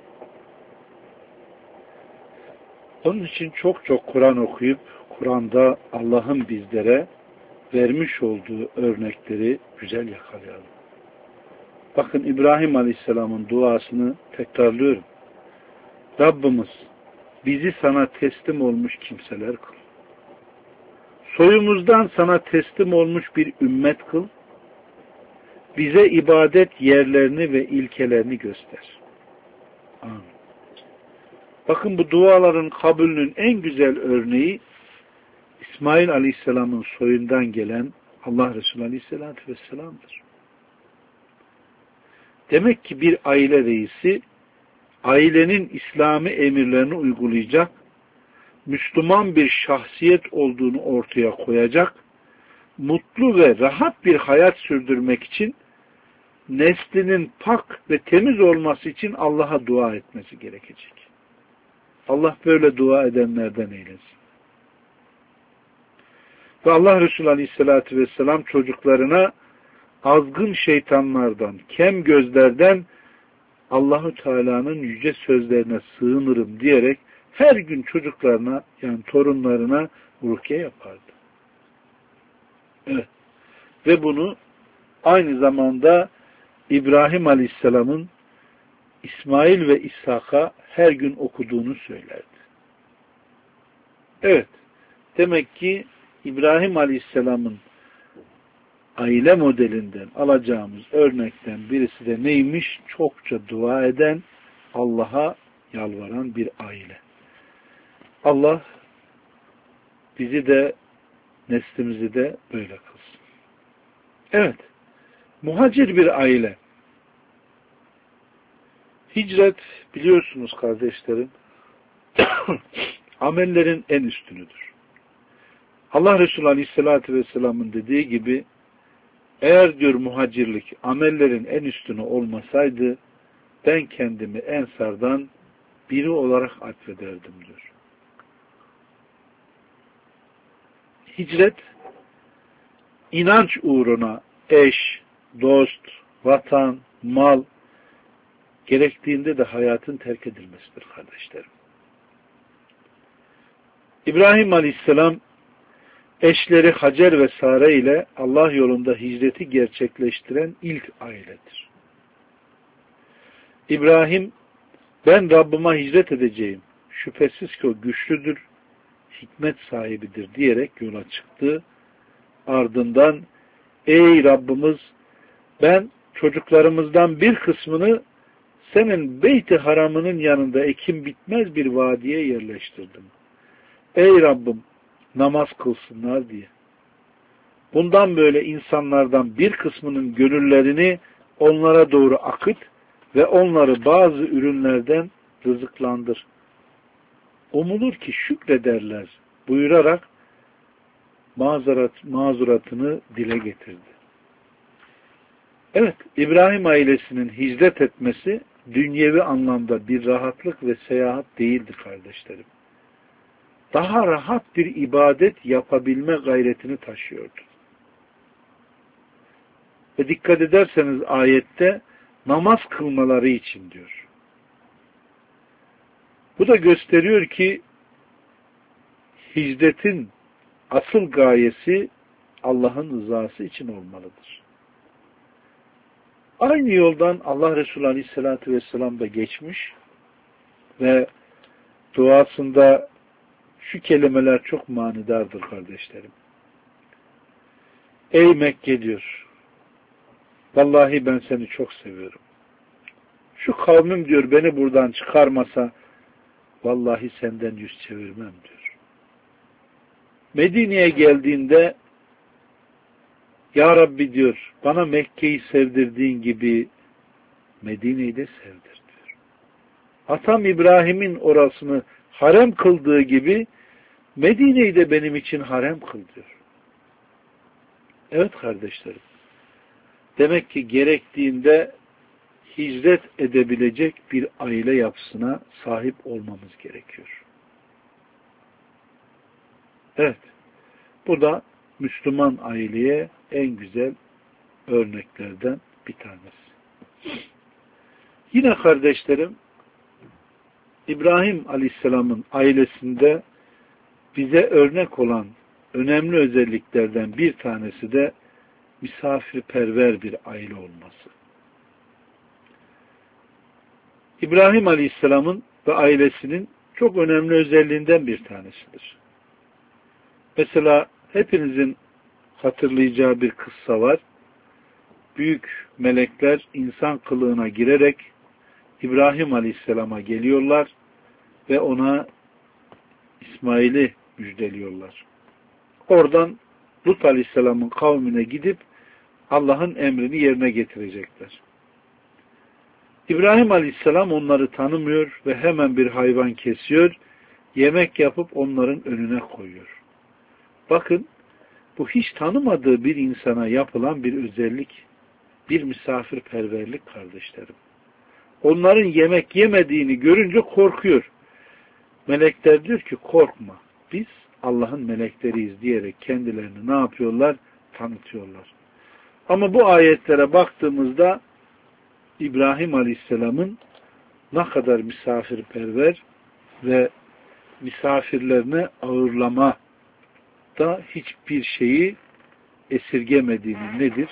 Onun için çok çok Kur'an okuyup Kur'an'da Allah'ın bizlere vermiş olduğu örnekleri güzel yakalayalım. Bakın İbrahim Aleyhisselam'ın duasını tekrarlıyorum. Rabbimiz bizi sana teslim olmuş kimseler kıl. Soyumuzdan sana teslim olmuş bir ümmet kıl. Bize ibadet yerlerini ve ilkelerini göster. Amin. Bakın bu duaların kabulünün en güzel örneği İsmail Aleyhisselam'ın soyundan gelen Allah Resulü Aleyhisselatü Vesselam'dır. Demek ki bir aile reisi ailenin İslami emirlerini uygulayacak, Müslüman bir şahsiyet olduğunu ortaya koyacak, mutlu ve rahat bir hayat sürdürmek için neslinin pak ve temiz olması için Allah'a dua etmesi gerekecek. Allah böyle dua edenlerden eylesin. Ve Allah Resulü Aleyhisselatü Vesselam çocuklarına azgın şeytanlardan, kem gözlerden Allahu Teala'nın yüce sözlerine sığınırım diyerek her gün çocuklarına, yani torunlarına rukiye yapardı. Evet. Ve bunu aynı zamanda İbrahim Aleyhisselam'ın İsmail ve İshak'a her gün okuduğunu söylerdi. Evet, demek ki İbrahim Aleyhisselam'ın aile modelinden alacağımız örnekten birisi de neymiş? Çokça dua eden, Allah'a yalvaran bir aile. Allah bizi de neslimizi de böyle kılsın. Evet, muhacir bir aile. Hicret biliyorsunuz kardeşlerim amellerin en üstünüdür. Allah Resulü Aleyhisselatü Vesselam'ın dediği gibi eğer diyor muhacirlik amellerin en üstünü olmasaydı ben kendimi ensardan biri olarak atfederdim diyor. Hicret inanç uğruna eş, dost, vatan, mal gerektiğinde de hayatın terk edilmesidir kardeşlerim. İbrahim Aleyhisselam eşleri Hacer ve Sare ile Allah yolunda hicreti gerçekleştiren ilk ailedir. İbrahim, ben Rabbıma hicret edeceğim. Şüphesiz ki o güçlüdür, hikmet sahibidir diyerek yola çıktı. Ardından, ey Rabbimiz, ben çocuklarımızdan bir kısmını senin Beyt-i Haram'ının yanında ekim bitmez bir vadiye yerleştirdim. Ey Rabbim, namaz kılsınlar diye. Bundan böyle insanlardan bir kısmının gönüllerini onlara doğru akıt ve onları bazı ürünlerden rızıklandır. Umulur ki şükrederler buyurarak mazurat, mazuratını dile getirdi. Evet, İbrahim ailesinin hicret etmesi dünyevi anlamda bir rahatlık ve seyahat değildi kardeşlerim. Daha rahat bir ibadet yapabilme gayretini taşıyordu. Ve dikkat ederseniz ayette namaz kılmaları için diyor. Bu da gösteriyor ki hicretin asıl gayesi Allah'ın rızası için olmalıdır. Aynı yoldan Allah Resulü Aleyhisselatü Vesselam da geçmiş ve duasında şu kelimeler çok manidardır kardeşlerim. Ey Mekke diyor, vallahi ben seni çok seviyorum. Şu kavmim diyor beni buradan çıkarmasa vallahi senden yüz çevirmem diyor. Medine'ye geldiğinde ya Rabbi diyor bana Mekke'yi sevdirdiğin gibi Medine'yi de sevdir diyor. Atam İbrahim'in orasını harem kıldığı gibi Medine'yi de benim için harem kıl diyor. Evet kardeşlerim. Demek ki gerektiğinde hicret edebilecek bir aile yapısına sahip olmamız gerekiyor. Evet. Bu da Müslüman aileye en güzel örneklerden bir tanesi. Yine kardeşlerim, İbrahim Aleyhisselam'ın ailesinde bize örnek olan önemli özelliklerden bir tanesi de misafirperver bir aile olması. İbrahim Aleyhisselam'ın ve ailesinin çok önemli özelliğinden bir tanesidir. Mesela hepinizin hatırlayacağı bir kıssa var. Büyük melekler insan kılığına girerek İbrahim Aleyhisselam'a geliyorlar ve ona İsmail'i müjdeliyorlar. Oradan Lut Aleyhisselam'ın kavmine gidip Allah'ın emrini yerine getirecekler. İbrahim Aleyhisselam onları tanımıyor ve hemen bir hayvan kesiyor, yemek yapıp onların önüne koyuyor. Bakın, bu hiç tanımadığı bir insana yapılan bir özellik, bir misafirperverlik kardeşlerim. Onların yemek yemediğini görünce korkuyor. Melekler diyor ki korkma, biz Allah'ın melekleriyiz diyerek kendilerini ne yapıyorlar? Tanıtıyorlar. Ama bu ayetlere baktığımızda İbrahim Aleyhisselam'ın ne kadar misafirperver ve misafirlerine ağırlama da hiçbir şeyi esirgemediğini nedir?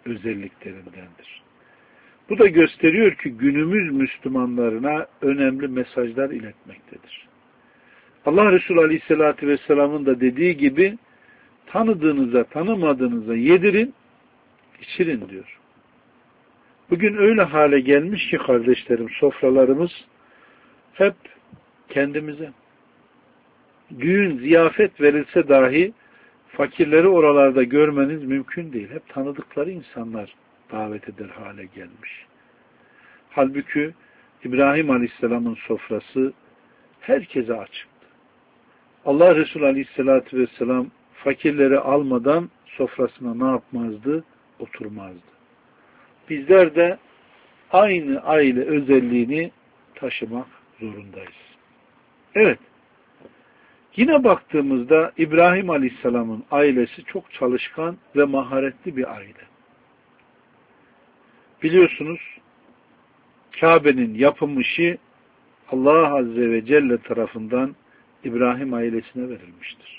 özelliklerindendir. Bu da gösteriyor ki günümüz Müslümanlarına önemli mesajlar iletmektedir. Allah Resulü Aleyhisselatü Vesselam'ın da dediği gibi tanıdığınıza, tanımadığınıza yedirin, içirin diyor. Bugün öyle hale gelmiş ki kardeşlerim, sofralarımız hep kendimize. Düğün, ziyafet verilse dahi fakirleri oralarda görmeniz mümkün değil. Hep tanıdıkları insanlar davet eder hale gelmiş. Halbuki İbrahim Aleyhisselam'ın sofrası herkese açıktı. Allah Resulü Aleyhisselatü Vesselam fakirleri almadan sofrasına ne yapmazdı? Oturmazdı. Bizler de aynı aile özelliğini taşımak zorundayız. Evet. Yine baktığımızda İbrahim Aleyhisselam'ın ailesi çok çalışkan ve maharetli bir aile. Biliyorsunuz Kabe'nin yapım işi Allah Azze ve Celle tarafından İbrahim ailesine verilmiştir.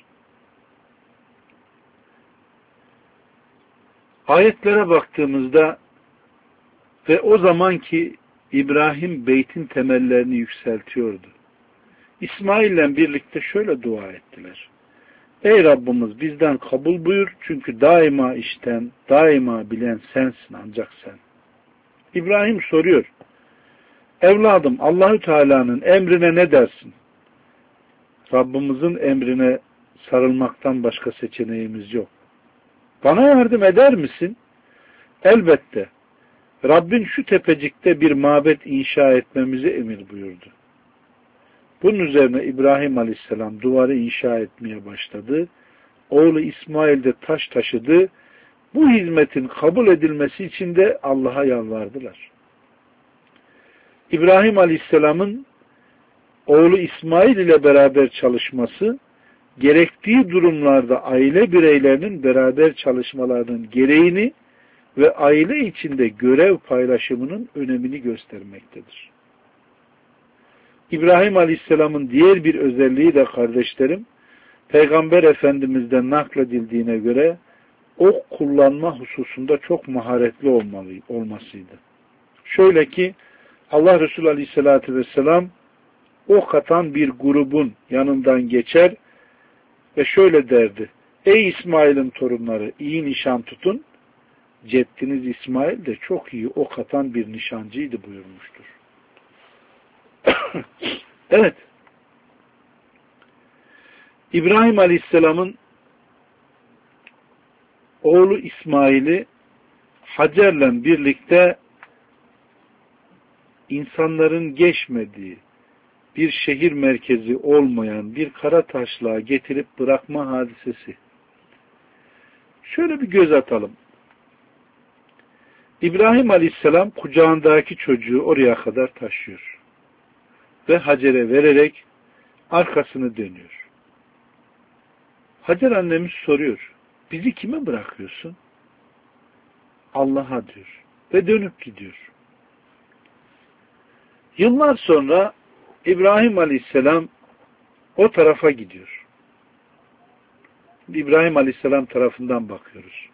Ayetlere baktığımızda ve o zamanki İbrahim beytin temellerini yükseltiyordu. İsmail'le birlikte şöyle dua ettiler. Ey Rabbimiz bizden kabul buyur çünkü daima işten, daima bilen sensin ancak sen. İbrahim soruyor. Evladım Allahü Teala'nın emrine ne dersin? Rabbimizin emrine sarılmaktan başka seçeneğimiz yok. Bana yardım eder misin? Elbette. Rabbin şu tepecikte bir mabet inşa etmemizi emir buyurdu. Bunun üzerine İbrahim Aleyhisselam duvarı inşa etmeye başladı. Oğlu İsmail de taş taşıdı. Bu hizmetin kabul edilmesi için de Allah'a yalvardılar. İbrahim Aleyhisselam'ın oğlu İsmail ile beraber çalışması, gerektiği durumlarda aile bireylerinin beraber çalışmalarının gereğini ve aile içinde görev paylaşımının önemini göstermektedir. İbrahim Aleyhisselam'ın diğer bir özelliği de kardeşlerim, Peygamber Efendimiz'den nakledildiğine göre ok kullanma hususunda çok maharetli olmalı, olmasıydı. Şöyle ki Allah Resulü Aleyhisselatü Vesselam ok atan bir grubun yanından geçer ve şöyle derdi. Ey İsmail'in torunları iyi nişan tutun. Ceddiniz İsmail de çok iyi ok atan bir nişancıydı buyurmuştur. Evet. İbrahim Aleyhisselam'ın oğlu İsmail'i Hacer'le birlikte insanların geçmediği bir şehir merkezi olmayan bir kara taşlığa getirip bırakma hadisesi. Şöyle bir göz atalım. İbrahim Aleyhisselam kucağındaki çocuğu oraya kadar taşıyor. Ve Hacer'e vererek arkasını dönüyor. Hacer annemiz soruyor. Bizi kime bırakıyorsun? Allah'a diyor. Ve dönüp gidiyor. Yıllar sonra İbrahim Aleyhisselam o tarafa gidiyor. İbrahim Aleyhisselam tarafından bakıyoruz.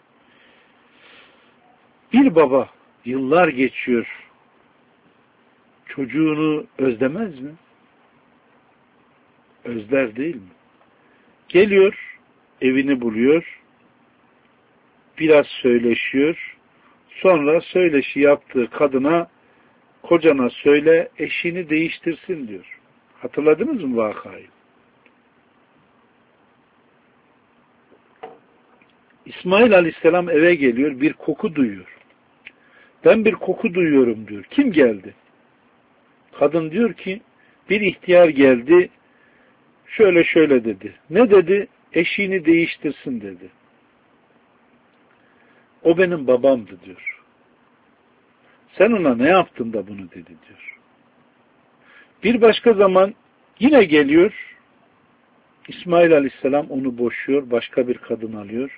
Bir baba yıllar geçiyor. Çocuğunu özlemez mi? Özler değil mi? Geliyor, evini buluyor, biraz söyleşiyor, sonra söyleşi yaptığı kadına, kocana söyle, eşini değiştirsin diyor. Hatırladınız mı vakayı? İsmail Aleyhisselam eve geliyor, bir koku duyuyor. Ben bir koku duyuyorum diyor. Kim geldi? Kadın diyor ki, bir ihtiyar geldi, şöyle şöyle dedi. Ne dedi? Eşiğini değiştirsin dedi. O benim babamdı diyor. Sen ona ne yaptın da bunu dedi diyor. Bir başka zaman yine geliyor, İsmail Aleyhisselam onu boşuyor, başka bir kadın alıyor.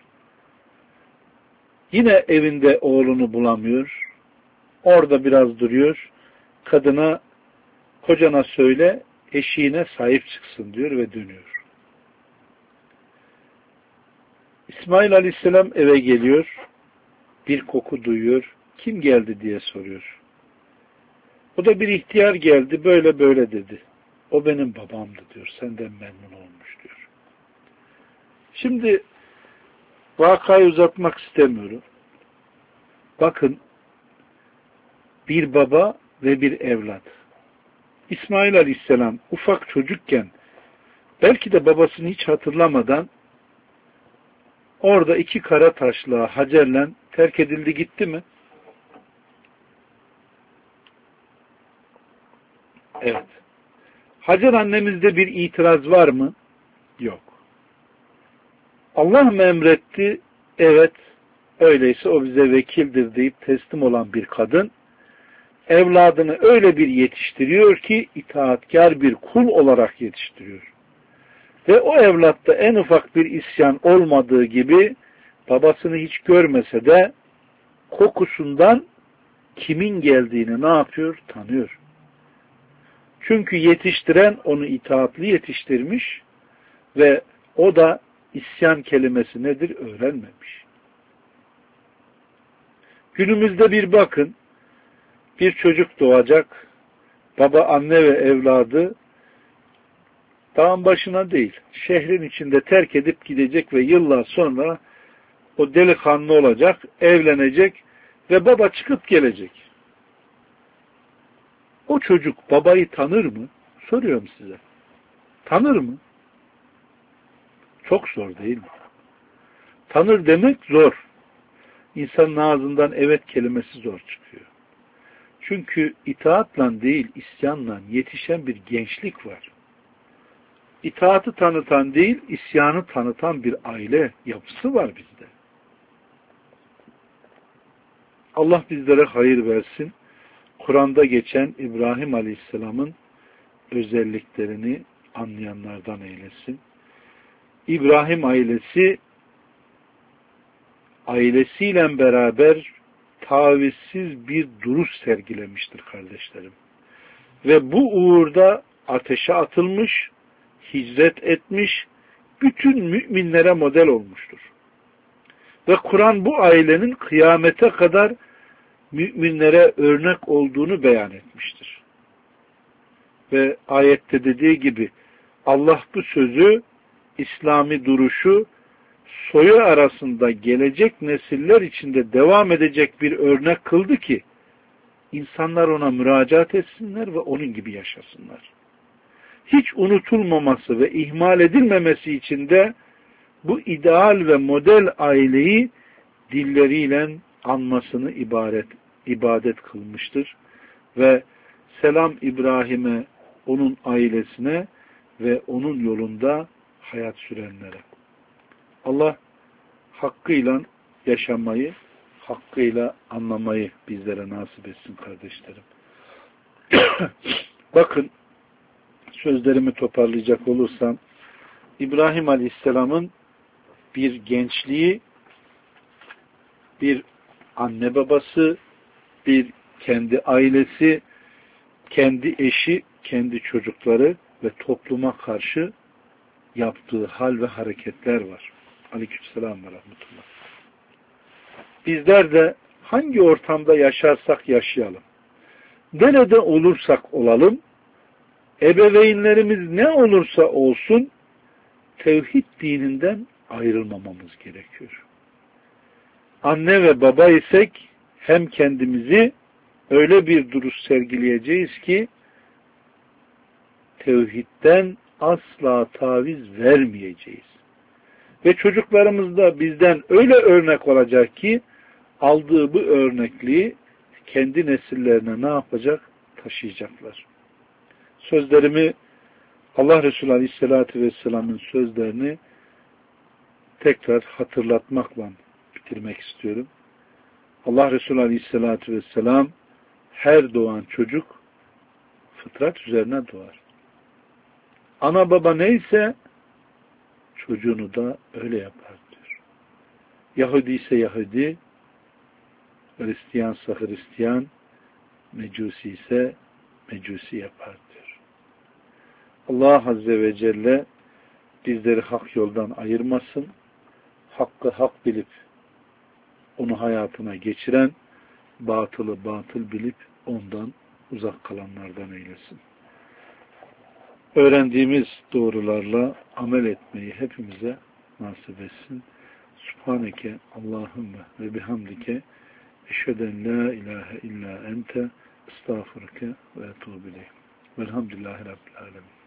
Yine evinde oğlunu bulamıyor. Orada biraz duruyor. Kadına, kocana söyle, eşiğine sahip çıksın diyor ve dönüyor. İsmail Aleyhisselam eve geliyor. Bir koku duyuyor. Kim geldi diye soruyor. O da bir ihtiyar geldi, böyle böyle dedi. O benim babamdı diyor. Senden memnun olmuş diyor. Şimdi vakayı uzatmak istemiyorum. Bakın, bir baba ve bir evlat. İsmail Aleyhisselam ufak çocukken belki de babasını hiç hatırlamadan orada iki kara taşla Hacer'le terk edildi gitti mi? Evet. Hacer annemizde bir itiraz var mı? Yok. Allah mı emretti? Evet. Öyleyse o bize vekildir deyip teslim olan bir kadın evladını öyle bir yetiştiriyor ki itaatkar bir kul olarak yetiştiriyor. Ve o evlatta en ufak bir isyan olmadığı gibi babasını hiç görmese de kokusundan kimin geldiğini ne yapıyor? Tanıyor. Çünkü yetiştiren onu itaatli yetiştirmiş ve o da isyan kelimesi nedir öğrenmemiş. Günümüzde bir bakın, bir çocuk doğacak, baba, anne ve evladı dağın başına değil, şehrin içinde terk edip gidecek ve yıllar sonra o delikanlı olacak, evlenecek ve baba çıkıp gelecek. O çocuk babayı tanır mı? Soruyorum size. Tanır mı? Çok zor değil mi? Tanır demek zor. İnsanın ağzından evet kelimesi zor çıkıyor. Çünkü itaatla değil, isyanla yetişen bir gençlik var. İtaatı tanıtan değil, isyanı tanıtan bir aile yapısı var bizde. Allah bizlere hayır versin. Kur'an'da geçen İbrahim Aleyhisselam'ın özelliklerini anlayanlardan eylesin. İbrahim ailesi ailesiyle beraber tavizsiz bir duruş sergilemiştir kardeşlerim. Ve bu uğurda ateşe atılmış, hicret etmiş, bütün müminlere model olmuştur. Ve Kur'an bu ailenin kıyamete kadar müminlere örnek olduğunu beyan etmiştir. Ve ayette dediği gibi Allah bu sözü, İslami duruşu, soyu arasında gelecek nesiller içinde devam edecek bir örnek kıldı ki insanlar ona müracaat etsinler ve onun gibi yaşasınlar. Hiç unutulmaması ve ihmal edilmemesi için de bu ideal ve model aileyi dilleriyle anmasını ibaret, ibadet kılmıştır. Ve selam İbrahim'e, onun ailesine ve onun yolunda hayat sürenlere. Allah hakkıyla yaşamayı, hakkıyla anlamayı bizlere nasip etsin kardeşlerim. Bakın, sözlerimi toparlayacak olursam, İbrahim Aleyhisselam'ın bir gençliği, bir anne babası, bir kendi ailesi, kendi eşi, kendi çocukları ve topluma karşı yaptığı hal ve hareketler var. Aleykümselam ve rahmetullah. Bizler de hangi ortamda yaşarsak yaşayalım, nerede olursak olalım, ebeveynlerimiz ne olursa olsun, tevhid dininden ayrılmamamız gerekiyor. Anne ve baba isek hem kendimizi öyle bir duruş sergileyeceğiz ki tevhidden asla taviz vermeyeceğiz. Ve çocuklarımız da bizden öyle örnek olacak ki aldığı bu örnekliği kendi nesillerine ne yapacak? Taşıyacaklar. Sözlerimi, Allah Resulü Aleyhisselatü Vesselam'ın sözlerini tekrar hatırlatmakla bitirmek istiyorum. Allah Resulü Aleyhisselatü Vesselam her doğan çocuk fıtrat üzerine doğar. Ana baba neyse çocuğunu da öyle yapar diyor. Yahudi ise Yahudi, Hristiyansa Hristiyan, Mecusi ise Mecusi yapar diyor. Allah Azze ve Celle bizleri hak yoldan ayırmasın, hakkı hak bilip onu hayatına geçiren, batılı batıl bilip ondan uzak kalanlardan eylesin. Öğrendiğimiz doğrularla amel etmeyi hepimize nasip etsin. Subhaneke Allahümme ve bihamdike eşheden la ilahe illa ente estağfurke ve etûbü ileyh. Velhamdülillahi Rabbil alemin.